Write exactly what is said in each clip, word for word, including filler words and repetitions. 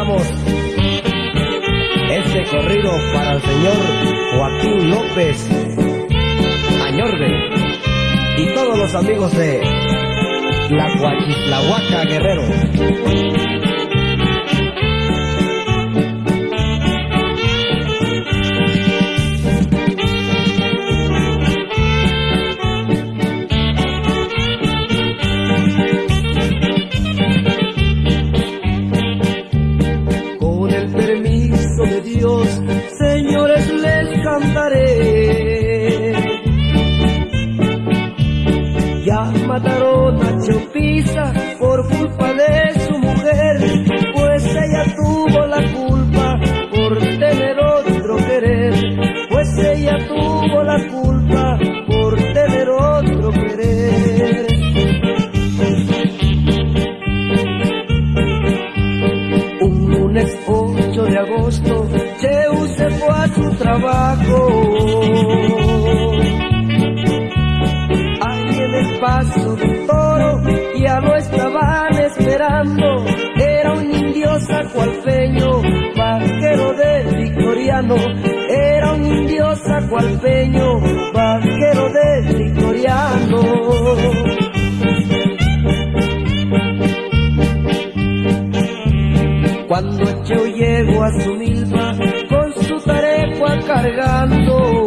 dedicamos este corrido para el señor Joaquín López Añorbe y todos los amigos de la Coachislahuaca Guerrero. Con el permiso de Dios, señores, les cantaré. Ya mataron a Chopisa por culpa de su mujer, pues ella tuvo la culpa por tener otro querer, pues ella tuvo la culpa por tener otro querer. Un lunes ocho de agosto, Cheu se fue a su trabajo. El paso del toro ya lo estaban esperando. Era un indio zacualpeño, vaquero del Victoriano. Era un indio zacualpeño, vaquero del Victoriano. Cuando Cheu llegó a su milpa con su tarecua cargando,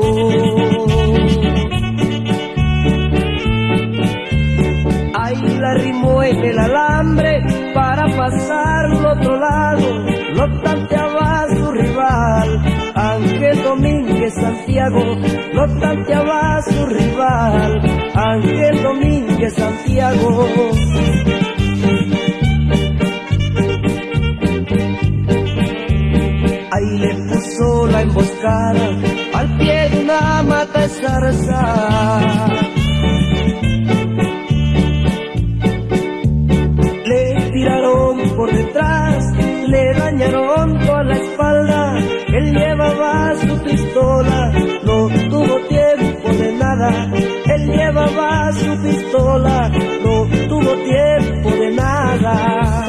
la arrimó en el alambre para pasar al otro lado. Lo tanteaba su rival, Ángel Domínguez Santiago. Lo tanteaba su rival, Ángel Domínguez Santiago. Ahí le puso la emboscada al pie de una mata de zarza. Por detrás le dañaron toda la espalda. Él llevaba su pistola, no tuvo tiempo de nada. Él llevaba su pistola, no tuvo tiempo de nada.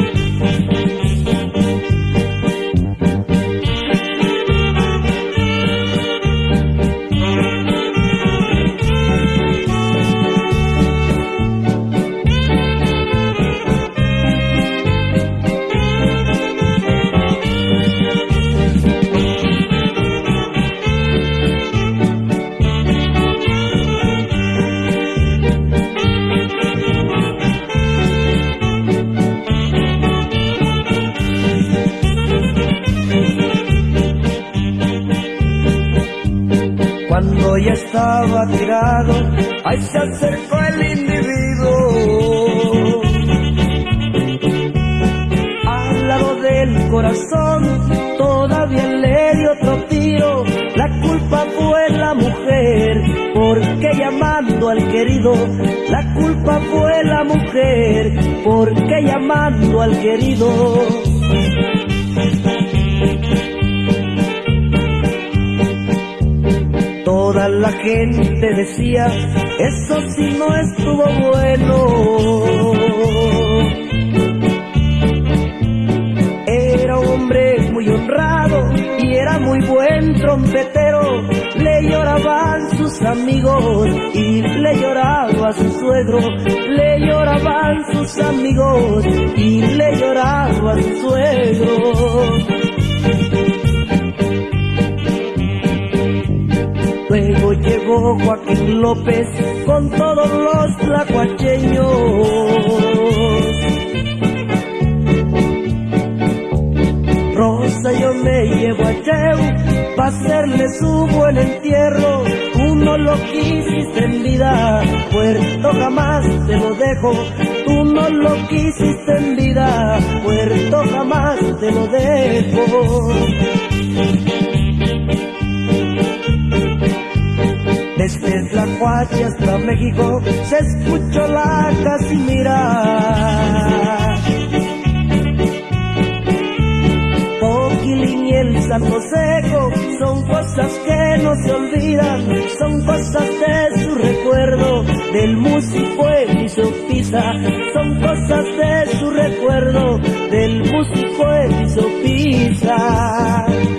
Cuando ya estaba tirado, ahí se acercó el individuo. Al lado del corazón todavía le dio otro tiro. La culpa fue la mujer, porque llamando al querido. La culpa fue la mujer, porque llamando al querido. Toda la gente decía, eso sí no estuvo bueno. Era un hombre muy honrado y era muy buen trompetero. Le lloraban sus amigos y le lloraba su suegro. Le lloraban sus amigos y le lloraba su suegro. Luego llegó Joaquín López con todos los tlacuacheños. Rosa, yo me llevo a Cheu pa' hacerle su buen entierro. Tú no lo quisiste en vida, Puerto jamás te lo dejo. Tú no lo quisiste en vida, Puerto jamás te lo dejo. Desde Tlacuache hasta México se escuchó la Casimira. Poquilín y el Santo Seco son cosas que no se olvidan, son cosas de su recuerdo, del músico Eliseo Pisa, son cosas de su recuerdo, del músico Eliseo Pisa.